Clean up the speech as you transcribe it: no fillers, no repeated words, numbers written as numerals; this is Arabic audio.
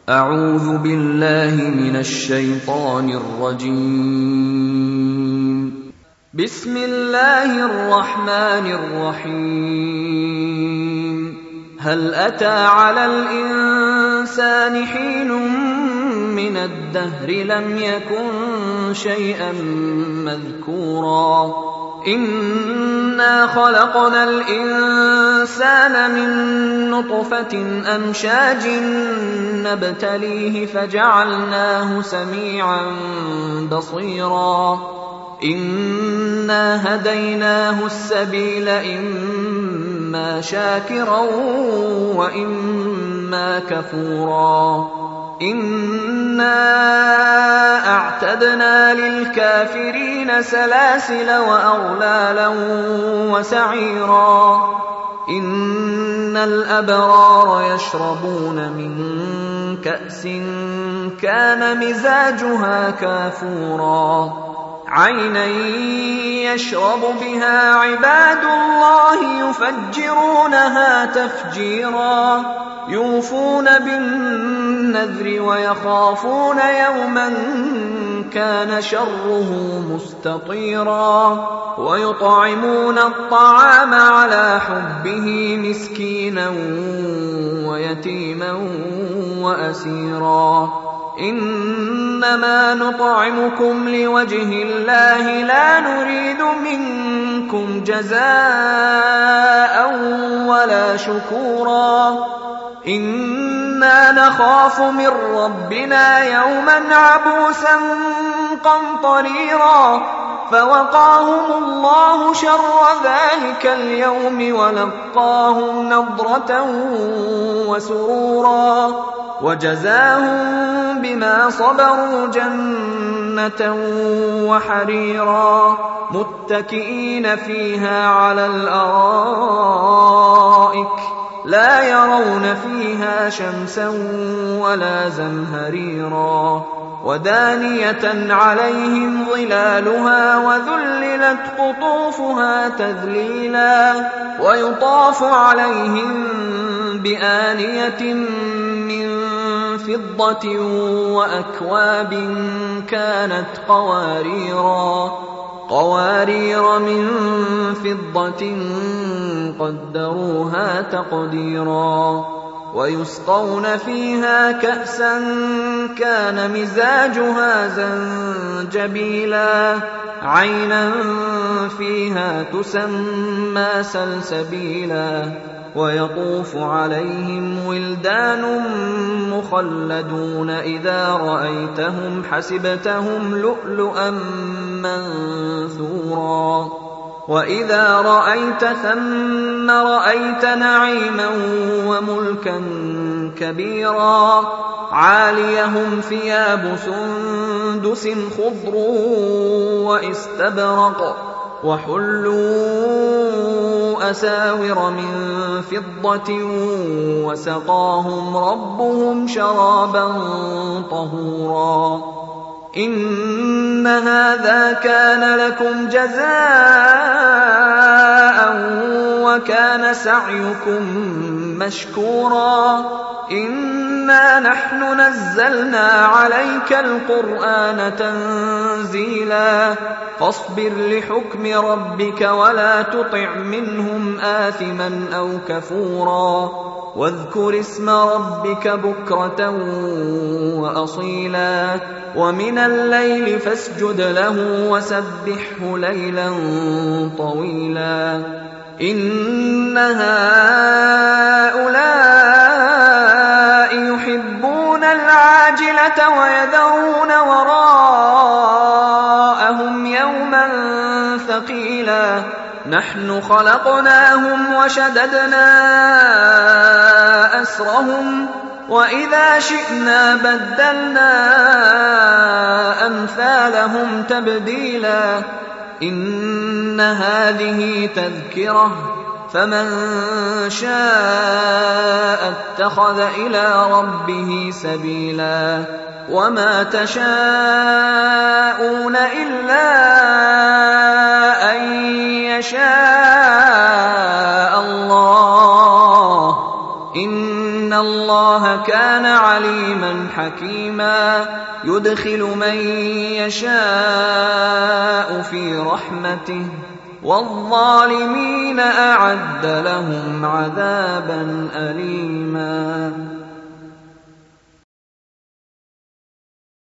أعوذ بالله من الشيطان الرجيم. بسم الله الرحمن الرحيم. هل أتى على الإنسان حين من الدهر لم يكن شيئا مذكورا إنا خلقنا الإنسان من نطفة أمشاج نبتليه فجعلناه سميعا بصيرا إنا هديناه السبيل إما شاكرا وإما كفورا إنا أعتدنا للكافرين سلاسل وأغلالا وسعيرا إن الأبرار يشربون من كأس كان مزاجها كافورا عينا يشرب بها عباد الله يفجرونها تفجيرا يوفون بالنذر ويخافون يوما كان شره مستطيرا ويطعمون الطعام على حبه مسكينا ويتيما وأسيرا إنما نطعمكم لوجه الله لا نريد منكم جزاء ولا شكورا إنا نخاف من ربنا يوما عبوسا قمطريرا فوقاهم الله شر ذلك اليوم ولقاهم نضرة وسرورا وجزاهم بما صبروا جنة وحريرا متكئين فيها على الأرائك لا يرون فيها شمسا ولا زمهريرا ودانية عليهم ظلالها وذللت قطوفها تذليلا ويطاف عليهم بآنية من فضة وأكواب كانت قوارير من فضة قدروها تقديرا ويسقون فيها كأسا كان مزاجها زنجبيلا عينا فيها تسمى سلسبيلا ويطوف عليهم ولدان مخلدون إذا رأيتهم حسبتهم لؤلؤا منثورا وإذا رأيت ثم رأيت نعيما وملكا كبيرا عاليهم ثياب سندس خضر واستبرق وحلوا أساور من فضة وسقاهم ربهم شرابا طهورا إن هذا كان لكم جزاء وكان سعيكم مشكورا إنا نحن نزلنا عليك القرآن تنزيلا فاصبر لحكم ربك ولا تطع منهم آثما أو كفورا واذكر اسم ربك بكرة وأصيلا ومن الليل فاسجد له وسبحه ليلا طويلا إن هؤلاء يحبون العاجلة ويذرون وراءهم يوما ثقيلا نحن خلقناهم وشددنا أسرهم وإذا شئنا بدلنا أمثالهم تبديلا إن هذه تذكرة فمن شاء اتخذ إلى ربه سبيلا وما تشاءون إلا أن يشاء الله إن الله كان عليما حكيما يدخل من يشاء في رحمته والظالمين أعد لهم عذابا أليما.